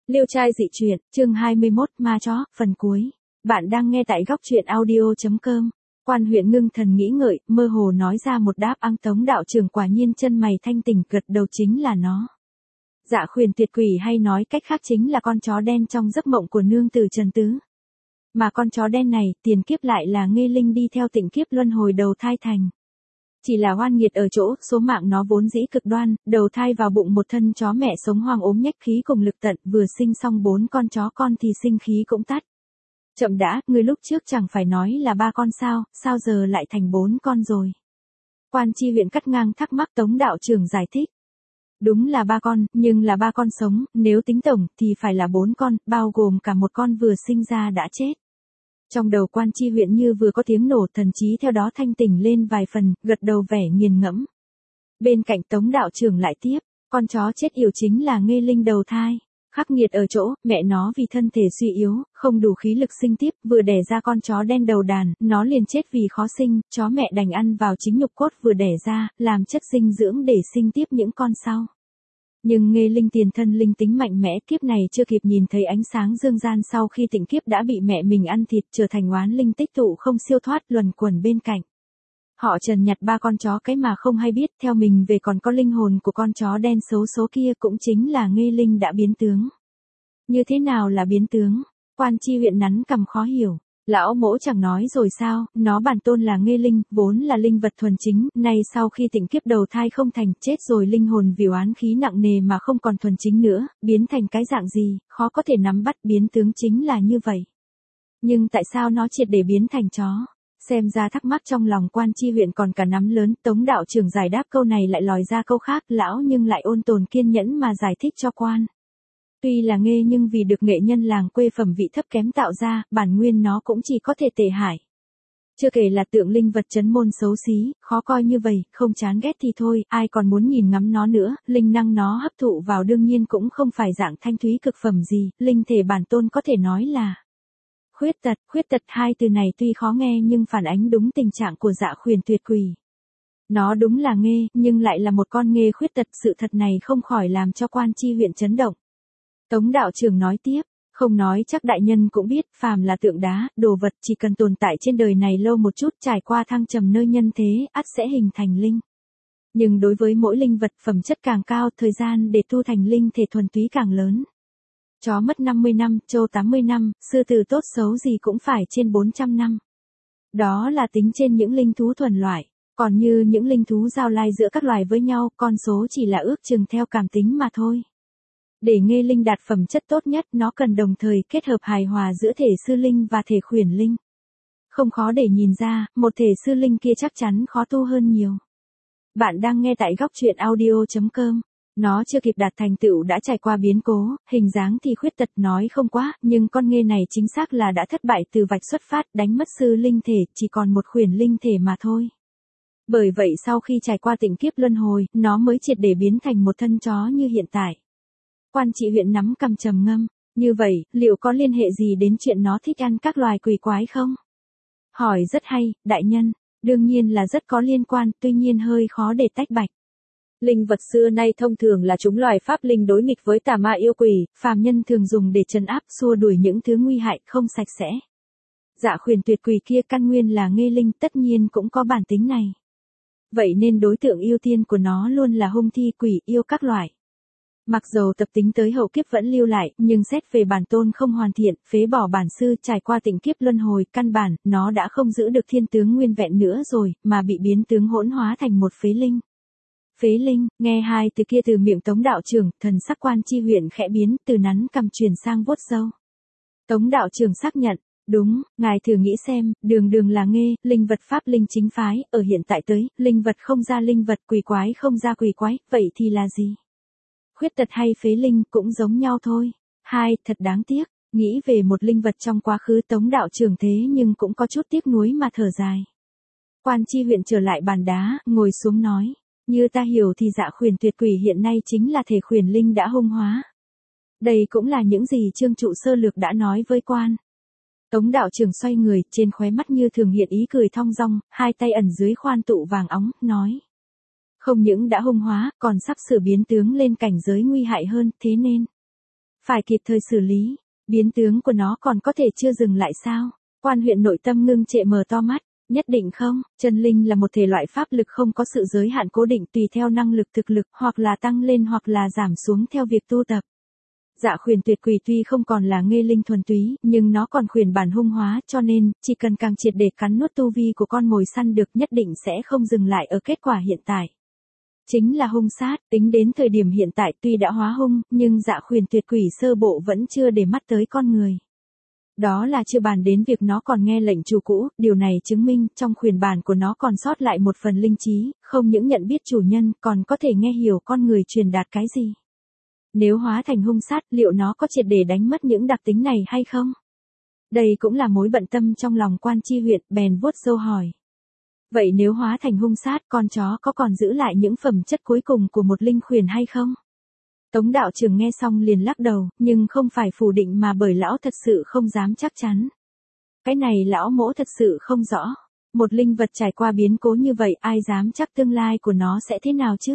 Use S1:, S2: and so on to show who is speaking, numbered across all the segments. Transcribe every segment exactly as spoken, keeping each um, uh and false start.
S1: Liêu trai dị truyện, chương hai mươi mốt, ma chó, phần cuối. Bạn đang nghe tại góc truyện audio chấm com. Quan huyện ngưng thần nghĩ ngợi, mơ hồ nói ra một đáp án. Tống đạo trưởng quả nhiên chân mày thanh tỉnh, gật đầu, chính là nó. Dạ khuyển tuyệt quỷ, hay nói cách khác chính là con chó đen trong giấc mộng của nương tử Trần Tứ. Mà con chó đen này, tiền kiếp lại là Nghê Linh đi theo tịnh kiếp luân hồi đầu thai thành. Chỉ là oan nghiệt ở chỗ, số mạng nó vốn dĩ cực đoan, đầu thai vào bụng một thân chó mẹ sống hoang ốm nhách khí cùng lực tận, vừa sinh xong bốn con chó con thì sinh khí cũng tắt. Chậm đã, người lúc trước chẳng phải nói là ba con sao, sao giờ lại thành bốn con rồi? Quan tri huyện cắt ngang thắc mắc. Tống đạo trưởng giải thích. Đúng là ba con, nhưng là ba con sống, nếu tính tổng thì phải là bốn con, bao gồm cả một con vừa sinh ra đã chết. Trong đầu quan tri huyện như vừa có tiếng nổ, thần trí theo đó thanh tỉnh lên vài phần, gật đầu vẻ nghiền ngẫm. Bên cạnh Tống đạo trưởng lại tiếp, con chó chết yểu chính là Nghê Linh đầu thai. Khắc nghiệt ở chỗ, mẹ nó vì thân thể suy yếu, không đủ khí lực sinh tiếp, vừa đẻ ra con chó đen đầu đàn, nó liền chết vì khó sinh, chó mẹ đành ăn vào chính nhục cốt vừa đẻ ra, làm chất dinh dưỡng để sinh tiếp những con sau. Nhưng Nghê Linh tiền thân linh tính mạnh mẽ, kiếp này chưa kịp nhìn thấy ánh sáng dương gian, sau khi tịnh kiếp đã bị mẹ mình ăn thịt, trở thành oán linh tích tụ không siêu thoát, luẩn quẩn bên cạnh. Họ Trần nhặt ba con chó cái mà không hay biết, theo mình về còn có linh hồn của con chó đen xấu số kia, cũng chính là Nghê Linh đã biến tướng. Như thế nào là biến tướng? Quan tri huyện nắn cằm khó hiểu. Lão mỗ chẳng nói rồi sao, nó bản tôn là Nghê Linh, vốn là linh vật thuần chính, nay sau khi tịnh kiếp đầu thai không thành, chết rồi linh hồn vì oán khí nặng nề mà không còn thuần chính nữa, biến thành cái dạng gì, khó có thể nắm bắt, biến tướng chính là như vậy. Nhưng tại sao nó triệt để biến thành chó? Xem ra thắc mắc trong lòng quan tri huyện còn cả nắm lớn. Tống đạo trưởng giải đáp câu này lại lòi ra câu khác, lão nhưng lại ôn tồn kiên nhẫn mà giải thích cho quan. Tuy là Nghê nhưng vì được nghệ nhân làng quê phẩm vị thấp kém tạo ra, bản nguyên nó cũng chỉ có thể tệ hại. Chưa kể là tượng linh vật trấn môn xấu xí, khó coi như vậy, không chán ghét thì thôi, ai còn muốn nhìn ngắm nó nữa, linh năng nó hấp thụ vào đương nhiên cũng không phải dạng thanh thúy cực phẩm gì, linh thể bản tôn có thể nói là khuyết tật. Khuyết tật hai từ này tuy khó nghe nhưng phản ánh đúng tình trạng của dạ khuyển tuyệt quỷ. Nó đúng là Nghê, nhưng lại là một con Nghê khuyết tật, sự thật này không khỏi làm cho quan tri huyện chấn động. Tống đạo trưởng nói tiếp, không nói chắc đại nhân cũng biết, phàm là tượng đá, đồ vật chỉ cần tồn tại trên đời này lâu một chút, trải qua thăng trầm nơi nhân thế, ắt sẽ hình thành linh. Nhưng đối với mỗi linh vật phẩm chất càng cao, thời gian để tu thành linh thể thuần túy càng lớn. Chó mất năm mươi năm, trâu tám mươi năm, sư tử tốt xấu gì cũng phải trên bốn trăm năm. Đó là tính trên những linh thú thuần loại, còn như những linh thú giao lai giữa các loài với nhau, con số chỉ là ước chừng theo cảm tính mà thôi. Để Nghê Linh đạt phẩm chất tốt nhất, nó cần đồng thời kết hợp hài hòa giữa thể sư linh và thể khuyển linh. Không khó để nhìn ra, một thể sư linh kia chắc chắn khó tu hơn nhiều. Bạn đang nghe tại góc truyện audio chấm com. Nó chưa kịp đạt thành tựu đã trải qua biến cố, hình dáng thì khuyết tật nói không quá, nhưng con Nghê này chính xác là đã thất bại từ vạch xuất phát, đánh mất sư linh thể, chỉ còn một khuyển linh thể mà thôi. Bởi vậy sau khi trải qua tịnh kiếp luân hồi, nó mới triệt để biến thành một thân chó như hiện tại. Quan trị huyện nắm cằm trầm ngâm, như vậy, liệu có liên hệ gì đến chuyện nó thích ăn các loài quỷ quái không? Hỏi rất hay, đại nhân, đương nhiên là rất có liên quan, tuy nhiên hơi khó để tách bạch. Linh vật xưa nay thông thường là chúng loài pháp linh đối nghịch với tà ma yêu quỷ, phàm nhân thường dùng để trấn áp xua đuổi những thứ nguy hại không sạch sẽ. Dạ khuyển tuyệt quỷ kia căn nguyên là Nghê Linh, tất nhiên cũng có bản tính này. Vậy nên đối tượng ưu tiên của nó luôn là hung thi quỷ yêu các loại. Mặc dầu tập tính tới hậu kiếp vẫn lưu lại, nhưng xét về bản tôn không hoàn thiện, phế bỏ bản sư, trải qua tịnh kiếp luân hồi, căn bản, nó đã không giữ được thiên tướng nguyên vẹn nữa rồi, mà bị biến tướng hỗn hóa thành một phế linh. Phế linh, nghe hai từ kia từ miệng Tống đạo trưởng, thần sắc quan tri huyện khẽ biến, từ nắn cằm chuyển sang vuốt râu. Tống đạo trưởng xác nhận, đúng, ngài thử nghĩ xem, đường đường là Nghê, linh vật pháp linh chính phái, ở hiện tại tới, linh vật không ra linh vật, quỷ quái không ra quỷ quái, vậy thì là gì? Khuyết tật hay phế linh cũng giống nhau thôi. Hai, thật đáng tiếc, nghĩ về một linh vật trong quá khứ Tống đạo trưởng thế nhưng cũng có chút tiếc nuối mà thở dài. Quan tri huyện trở lại bàn đá, ngồi xuống nói, như ta hiểu thì dạ khuyển tuyệt quỷ hiện nay chính là thể khuyển linh đã hung hóa. Đây cũng là những gì Trương Trụ sơ lược đã nói với quan. Tống đạo trưởng xoay người, trên khóe mắt như thường hiện ý cười thong dong, hai tay ẩn dưới khoan tụ vàng óng, nói. Không những đã hung hóa, còn sắp sửa biến tướng lên cảnh giới nguy hại hơn, thế nên phải kịp thời xử lý. Biến tướng của nó còn có thể chưa dừng lại sao? Quan huyện nội tâm ngưng trệ mở to mắt. Nhất định không, chân linh là một thể loại pháp lực không có sự giới hạn cố định tùy theo năng lực thực lực hoặc là tăng lên hoặc là giảm xuống theo việc tu tập. Dạ khuyển tuyệt quỷ tuy không còn là nghê linh thuần túy, nhưng nó còn khuyển bản hung hóa, cho nên, chỉ cần càng triệt để cắn nuốt tu vi của con mồi săn được nhất định sẽ không dừng lại ở kết quả hiện tại. Chính là hung sát, tính đến thời điểm hiện tại tuy đã hóa hung, nhưng dạ khuyển tuyệt quỷ sơ bộ vẫn chưa để mắt tới con người. Đó là chưa bàn đến việc nó còn nghe lệnh chủ cũ, điều này chứng minh trong khuyển bản của nó còn sót lại một phần linh trí, không những nhận biết chủ nhân, còn có thể nghe hiểu con người truyền đạt cái gì. Nếu hóa thành hung sát, liệu nó có triệt để đánh mất những đặc tính này hay không? Đây cũng là mối bận tâm trong lòng Quan Chi huyện, bèn vuốt râu hỏi. Vậy nếu hóa thành hung sát, con chó có còn giữ lại những phẩm chất cuối cùng của một linh khuyển hay không? Tống đạo trưởng nghe xong liền lắc đầu, nhưng không phải phủ định mà bởi lão thật sự không dám chắc chắn. Cái này lão mỗ thật sự không rõ. Một linh vật trải qua biến cố như vậy ai dám chắc tương lai của nó sẽ thế nào chứ?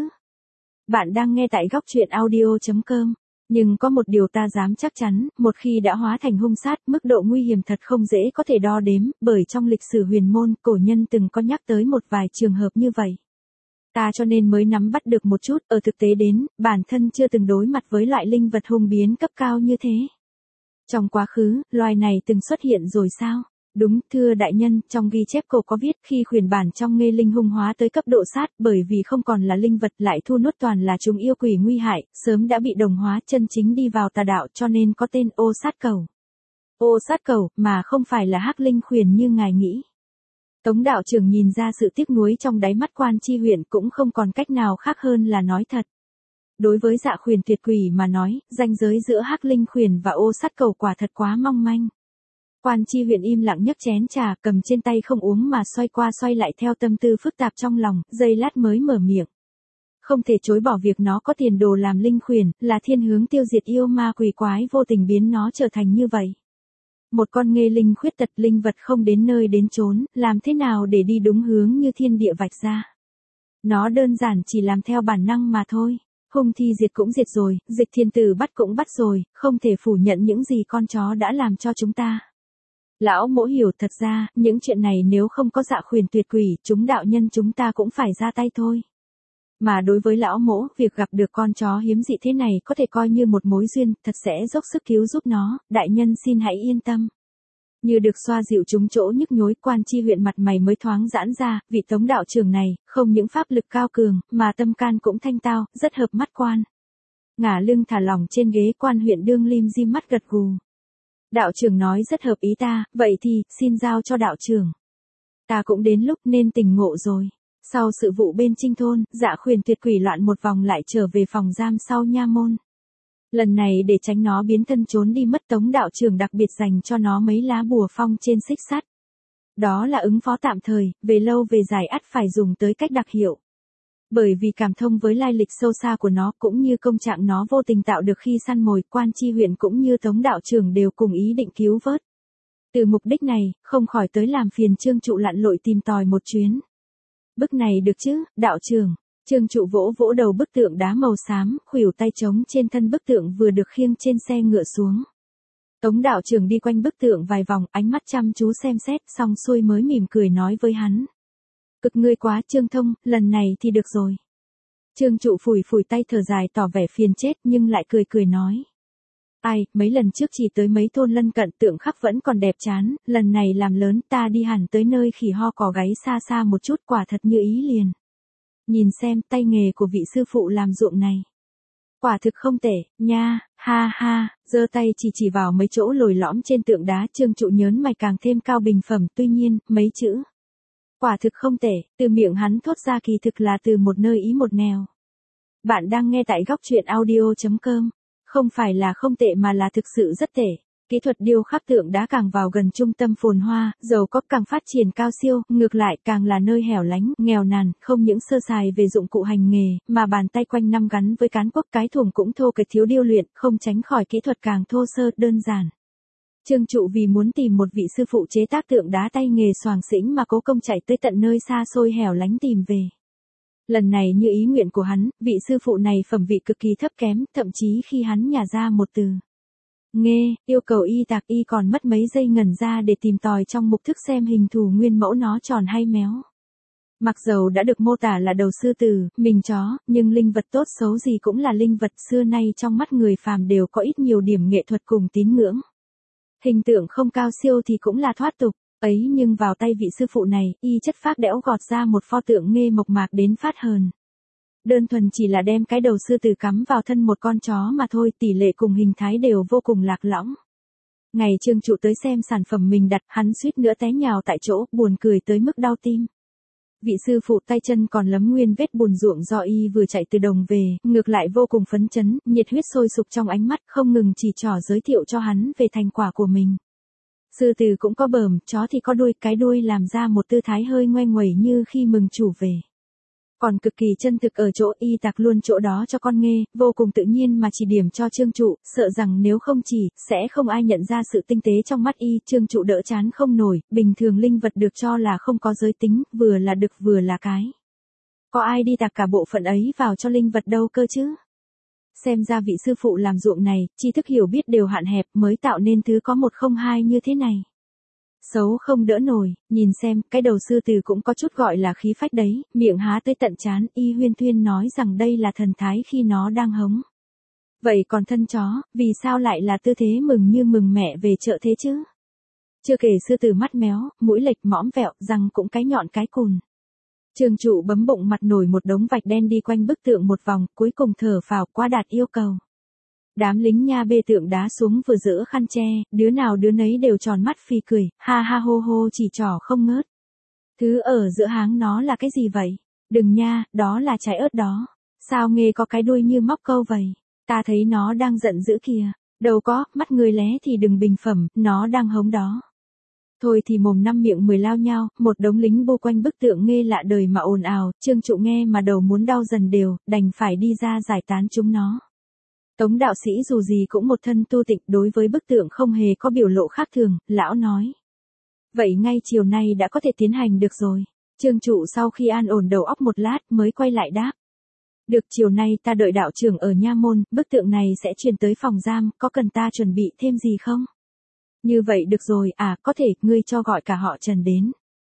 S1: Bạn đang nghe tại góc truyện audio chấm com. Nhưng có một điều ta dám chắc chắn, một khi đã hóa thành hung sát, mức độ nguy hiểm thật không dễ có thể đo đếm, bởi trong lịch sử huyền môn, cổ nhân từng có nhắc tới một vài trường hợp như vậy. Ta cho nên mới nắm bắt được một chút, ở thực tế đến, bản thân chưa từng đối mặt với loại linh vật hung biến cấp cao như thế. Trong quá khứ, loài này từng xuất hiện rồi sao? Đúng, thưa đại nhân, trong ghi chép cổ có viết khi khuyển bản trong nghê linh hung hóa tới cấp độ sát, bởi vì không còn là linh vật lại thu nuốt toàn là chúng yêu quỷ nguy hại, sớm đã bị đồng hóa chân chính đi vào tà đạo cho nên có tên ô sát cầu. Ô sát cầu, mà không phải là hắc linh khuyển như ngài nghĩ. Tống đạo trưởng nhìn ra sự tiếc nuối trong đáy mắt Quan Chi huyện cũng không còn cách nào khác hơn là nói thật. Đối với dạ khuyển tuyệt quỷ mà nói, ranh giới giữa hắc linh khuyển và ô sát cầu quả thật quá mong manh. Quan Chi huyện im lặng nhấc chén trà cầm trên tay không uống mà xoay qua xoay lại theo tâm tư phức tạp trong lòng, giây lát mới mở miệng. Không thể chối bỏ việc nó có tiền đồ làm linh khuyển, là thiên hướng tiêu diệt yêu ma quỷ quái vô tình biến nó trở thành như vậy. Một con nghê linh khuyết tật linh vật không đến nơi đến chốn, làm thế nào để đi đúng hướng như thiên địa vạch ra. Nó đơn giản chỉ làm theo bản năng mà thôi. Hung thi diệt cũng diệt rồi, dịch thiên tử bắt cũng bắt rồi, không thể phủ nhận những gì con chó đã làm cho chúng ta. Lão mỗ hiểu thật ra, những chuyện này nếu không có dạ khuyển tuyệt quỷ, chúng đạo nhân chúng ta cũng phải ra tay thôi. Mà đối với lão mỗ, việc gặp được con chó hiếm dị thế này có thể coi như một mối duyên, thật sẽ dốc sức cứu giúp nó, đại nhân xin hãy yên tâm. Như được xoa dịu chúng chỗ nhức nhối, Quan Chi huyện mặt mày mới thoáng giãn ra, vị Tống đạo trưởng này, không những pháp lực cao cường, mà tâm can cũng thanh tao, rất hợp mắt quan. Ngả lưng thả lỏng trên ghế, Quan huyện đương lim dim mắt gật gù. Đạo trưởng nói rất hợp ý ta, vậy thì, xin giao cho đạo trưởng. Ta cũng đến lúc nên tỉnh ngộ rồi. Sau sự vụ bên Trinh thôn, dạ khuyển tuyệt quỷ loạn một vòng lại trở về phòng giam sau nha môn. Lần này để tránh nó biến thân trốn đi mất, Tống đạo trưởng đặc biệt dành cho nó mấy lá bùa phong trên xích sắt. Đó là ứng phó tạm thời, về lâu về dài ắt phải dùng tới cách đặc hiệu. Bởi vì cảm thông với lai lịch sâu xa của nó cũng như công trạng nó vô tình tạo được khi săn mồi, Quan Chi huyện cũng như Tống đạo trưởng đều cùng ý định cứu vớt. Từ mục đích này, không khỏi tới làm phiền Trương Trụ lặn lội tìm tòi một chuyến. Bức này được chứ, đạo trưởng. Trương Trụ vỗ vỗ đầu bức tượng đá màu xám, khuỷu tay trống trên thân bức tượng vừa được khiêng trên xe ngựa xuống. Tống đạo trưởng đi quanh bức tượng vài vòng, ánh mắt chăm chú xem xét, xong xuôi mới mỉm cười nói với hắn. Cực ngươi quá Trương Thông, lần này thì được rồi. Trương Trụ phủi phủi tay thở dài tỏ vẻ phiền chết nhưng lại cười cười nói. Ai, mấy lần trước chỉ tới mấy thôn lân cận tượng khắc vẫn còn đẹp chán, lần này làm lớn ta đi hẳn tới nơi khỉ ho cò gáy xa xa một chút, quả thật như ý liền. Nhìn xem tay nghề của vị sư phụ làm ruộng này. Quả thực không tệ, nha, ha ha, giơ tay chỉ chỉ vào mấy chỗ lồi lõm trên tượng đá, Trương Trụ nhớn mày càng thêm cao bình phẩm, tuy nhiên, mấy chữ. Quả thực không tệ, từ miệng hắn thốt ra kỳ thực là từ một nơi ý một nẻo. Bạn đang nghe tại góc truyện audio chấm com. Không phải là không tệ mà là thực sự rất tệ. Kỹ thuật điêu khắc tượng đá càng vào gần trung tâm phồn hoa, giàu có càng phát triển cao siêu, ngược lại càng là nơi hẻo lánh, nghèo nàn, không những sơ sài về dụng cụ hành nghề, mà bàn tay quanh năm gắn với cán cuốc cái thuồng cũng thô kệch thiếu điêu luyện, không tránh khỏi kỹ thuật càng thô sơ, đơn giản. Trương Trụ vì muốn tìm một vị sư phụ chế tác tượng đá tay nghề xoàng xĩnh mà cố công chạy tới tận nơi xa xôi hẻo lánh tìm về. Lần này như ý nguyện của hắn, vị sư phụ này phẩm vị cực kỳ thấp kém, thậm chí khi hắn nhả ra một từ Nghe, yêu cầu y tạc y còn mất mấy giây ngẩn ra để tìm tòi trong mục thức xem hình thù nguyên mẫu nó tròn hay méo. Mặc dầu đã được mô tả là đầu sư tử, mình chó, nhưng linh vật tốt xấu gì cũng là linh vật xưa nay trong mắt người phàm đều có ít nhiều điểm nghệ thuật cùng tín ngưỡng. Hình tượng không cao siêu thì cũng là thoát tục, ấy nhưng vào tay vị sư phụ này, y chất phác đẽo gọt ra một pho tượng Nghê mộc mạc đến phát hờn. Đơn thuần chỉ là đem cái đầu sư tử cắm vào thân một con chó mà thôi, tỷ lệ cùng hình thái đều vô cùng lạc lõng. Ngày Trương Trụ tới xem sản phẩm mình đặt, hắn suýt nữa té nhào tại chỗ, buồn cười tới mức đau tim. Vị sư phụ tay chân còn lấm nguyên vết bùn ruộng do y vừa chạy từ đồng về, ngược lại vô cùng phấn chấn, nhiệt huyết sôi sục trong ánh mắt, không ngừng chỉ trỏ giới thiệu cho hắn về thành quả của mình. Sư tử cũng có bờm, chó thì có đuôi, cái đuôi làm ra một tư thái hơi ngoe nguẩy như khi mừng chủ về. Còn cực kỳ chân thực ở chỗ y tạc luôn chỗ đó cho con Nghê, vô cùng tự nhiên mà chỉ điểm cho Trương Trụ, sợ rằng nếu không chỉ, sẽ không ai nhận ra sự tinh tế trong mắt y. Trương Trụ đỡ chán không nổi, bình thường linh vật được cho là không có giới tính, vừa là đực vừa là cái. Có ai đi tạc cả bộ phận ấy vào cho linh vật đâu cơ chứ? Xem ra vị sư phụ làm ruộng này, tri thức hiểu biết đều hạn hẹp mới tạo nên thứ có một không hai như thế này. Xấu không đỡ nổi, nhìn xem, cái đầu sư tử cũng có chút gọi là khí phách đấy, miệng há tới tận chán, y huyên thuyên nói rằng đây là thần thái khi nó đang hống. Vậy còn thân chó, vì sao lại là tư thế mừng như mừng mẹ về chợ thế chứ? Chưa kể sư tử mắt méo, mũi lệch mõm vẹo, răng cũng cái nhọn cái cùn. Trương Trụ bấm bụng mặt nổi một đống vạch đen đi quanh bức tượng một vòng, cuối cùng thở phào qua đạt yêu cầu. Đám lính nha bê tượng đá xuống vừa dỡ khăn che, đứa nào đứa nấy đều tròn mắt phì cười, ha ha hô hô chỉ trỏ không ngớt. Thứ ở giữa háng nó là cái gì vậy? Đừng nha, đó là trái ớt đó. Sao Nghê có cái đuôi như móc câu vậy? Ta thấy nó đang giận dữ kìa. Đâu có, mắt người lé thì đừng bình phẩm, nó đang hống đó. Thôi thì mồm năm miệng mười lao nhau, một đống lính bô quanh bức tượng Nghê lạ đời mà ồn ào, Trương Trụ nghe mà đầu muốn đau dần đều, đành phải đi ra giải tán chúng nó. Tống đạo sĩ dù gì cũng một thân tu tịnh, đối với bức tượng không hề có biểu lộ khác thường, lão nói. Vậy ngay chiều nay đã có thể tiến hành được rồi. Trương Trụ sau khi an ổn đầu óc một lát mới quay lại đáp. Được, chiều nay ta đợi đạo trưởng ở nha môn, bức tượng này sẽ chuyển tới phòng giam, có cần ta chuẩn bị thêm gì không? Như vậy được rồi, à, có thể, ngươi cho gọi cả họ Trần đến.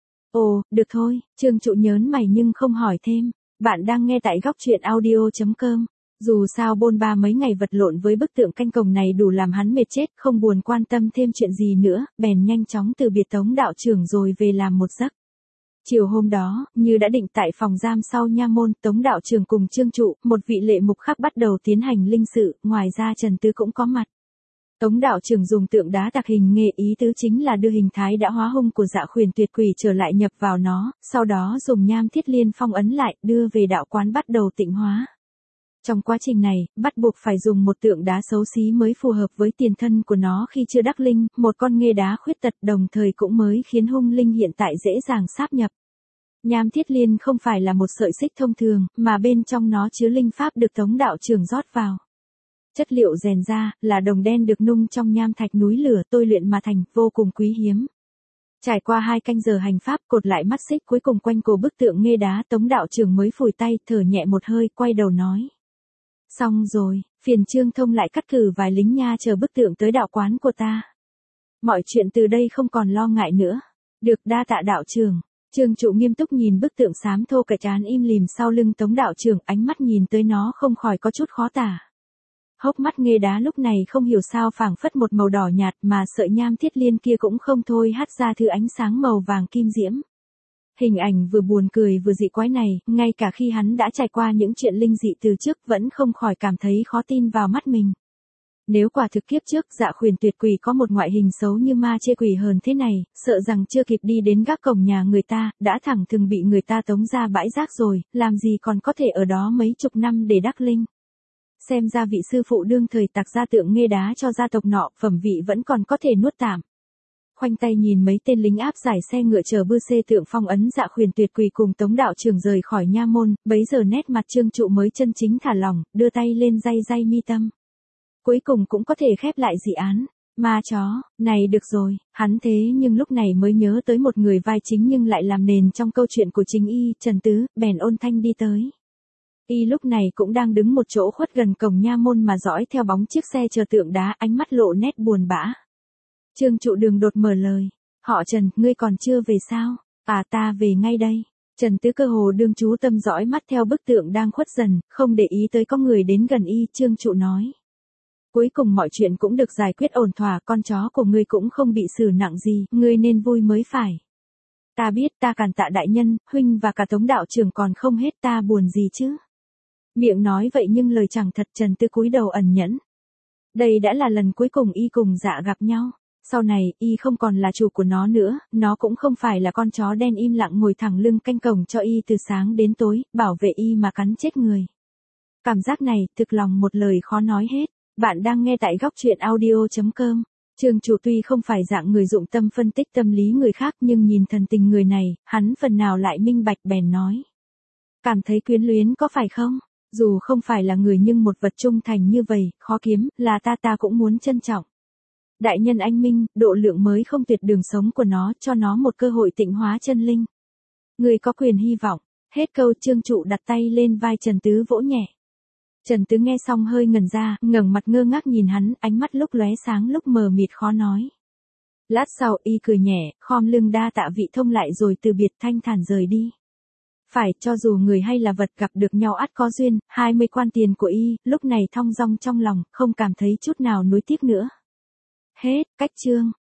S1: Ồ, được thôi, Trương Trụ nhớn mày nhưng không hỏi thêm. Bạn đang nghe tại góc truyện audio chấm com. Dù sao bôn ba mấy ngày vật lộn với bức tượng canh cồng này đủ làm hắn mệt chết, không buồn quan tâm thêm chuyện gì nữa, bèn nhanh chóng từ biệt Tống đạo trưởng rồi về làm một giấc. Chiều hôm đó, như đã định tại phòng giam sau nha môn, Tống đạo trưởng cùng Trương Trụ, một vị lệ mục khác bắt đầu tiến hành linh sự, ngoài ra Trần Tứ cũng có mặt. Tống đạo trưởng dùng tượng đá tạc hình Nghê, ý tứ chính là đưa hình thái đã hóa hung của Dạ Khuyển Tuyệt Quỷ trở lại nhập vào nó, sau đó dùng nham thiết liên phong ấn lại, đưa về đạo quán bắt đầu tịnh hóa. Trong quá trình này, bắt buộc phải dùng một tượng đá xấu xí mới phù hợp với tiền thân của nó khi chưa đắc linh, một con Nghê đá khuyết tật, đồng thời cũng mới khiến hung linh hiện tại dễ dàng sáp nhập. Nham thiết liên không phải là một sợi xích thông thường, mà bên trong nó chứa linh pháp được Tống đạo trưởng rót vào. Chất liệu rèn ra là đồng đen được nung trong nham thạch núi lửa tôi luyện mà thành, vô cùng quý hiếm. Trải qua hai canh giờ hành pháp, cột lại mắt xích cuối cùng quanh cổ bức tượng Nghê đá, Tống đạo trưởng mới phủi tay, thở nhẹ một hơi, quay đầu nói. Xong rồi, phiền Trương Thông lại cắt cử vài lính nha chờ bức tượng tới đạo quán của ta. Mọi chuyện từ đây không còn lo ngại nữa. Được, đa tạ đạo trưởng. Trương Trụ nghiêm túc nhìn bức tượng xám thô, cái trán im lìm sau lưng Tống đạo trưởng, ánh mắt nhìn tới nó không khỏi có chút khó tả. Hốc mắt Nghê đá lúc này không hiểu sao phảng phất một màu đỏ nhạt, mà sợi nham thiết liên kia cũng không thôi hắt ra thứ ánh sáng màu vàng kim diễm. Hình ảnh vừa buồn cười vừa dị quái này, ngay cả khi hắn đã trải qua những chuyện linh dị từ trước vẫn không khỏi cảm thấy khó tin vào mắt mình. Nếu quả thực kiếp trước Dạ Khuyển Tuyệt Quỷ có một ngoại hình xấu như ma chê quỷ hờn thế này, sợ rằng chưa kịp đi đến gác cổng nhà người ta, đã thẳng thừng bị người ta tống ra bãi rác rồi, làm gì còn có thể ở đó mấy chục năm để đắc linh. Xem ra vị sư phụ đương thời tạc ra tượng Nghê đá cho gia tộc nọ, phẩm vị vẫn còn có thể nuốt tạm. Khoanh tay nhìn mấy tên lính áp giải xe ngựa chờ bư xê tượng phong ấn Dạ Khuyển Tuyệt Quỷ cùng Tống đạo trưởng rời khỏi nha môn, bấy giờ nét mặt Trương Trụ mới chân chính thả lỏng, đưa tay lên day day mi tâm. Cuối cùng cũng có thể khép lại dị án. Ma chó, này được rồi, hắn thế nhưng lúc này mới nhớ tới một người vai chính nhưng lại làm nền trong câu chuyện của chính y, Trần Tứ, bèn ôn thanh đi tới. Y lúc này cũng đang đứng một chỗ khuất gần cổng nha môn mà dõi theo bóng chiếc xe chờ tượng đá, ánh mắt lộ nét buồn bã. Trương Trụ Đường đột mở lời. Họ Trần, ngươi còn chưa về sao? À, ta về ngay đây. Trần Tứ cơ hồ đương chú tâm dõi mắt theo bức tượng đang khuất dần, không để ý tới có người đến gần y. Trương Trụ nói. Cuối cùng mọi chuyện cũng được giải quyết ổn thỏa, con chó của ngươi cũng không bị xử nặng gì, ngươi nên vui mới phải. Ta biết, ta càn tạ đại nhân, huynh và cả Tống đạo trưởng còn không hết, ta buồn gì chứ. Miệng nói vậy nhưng lời chẳng thật. Trần Tư cúi đầu ẩn nhẫn. Đây đã là lần cuối cùng y cùng Dạ gặp nhau. Sau này, y không còn là chủ của nó nữa, nó cũng không phải là con chó đen im lặng ngồi thẳng lưng canh cổng cho y từ sáng đến tối, bảo vệ y mà cắn chết người. Cảm giác này, thực lòng một lời khó nói hết. Bạn đang nghe tại góc truyện audio chấm com. Trương Trụ tuy không phải dạng người dụng tâm phân tích tâm lý người khác, nhưng nhìn thần tình người này, hắn phần nào lại minh bạch bèn nói. Cảm thấy quyến luyến có phải không? Dù không phải là người nhưng một vật trung thành như vậy, khó kiếm, là ta ta cũng muốn trân trọng. Đại nhân anh minh, độ lượng mới không tuyệt đường sống của nó, cho nó một cơ hội tịnh hóa chân linh. Người có quyền hy vọng. Hết câu. Trương Trụ đặt tay lên vai Trần Tứ vỗ nhẹ. Trần Tứ nghe xong hơi ngẩn ra, ngẩng mặt ngơ ngác nhìn hắn, ánh mắt lúc lóe sáng lúc mờ mịt khó nói. Lát sau y cười nhẹ, khom lưng đa tạ vị thông lại rồi từ biệt thanh thản rời đi. Phải, cho dù người hay là vật gặp được nhau ắt có duyên, hai mươi quan tiền của y, lúc này thong dong trong lòng, không cảm thấy chút nào nuối tiếc nữa. Hết, cách chương.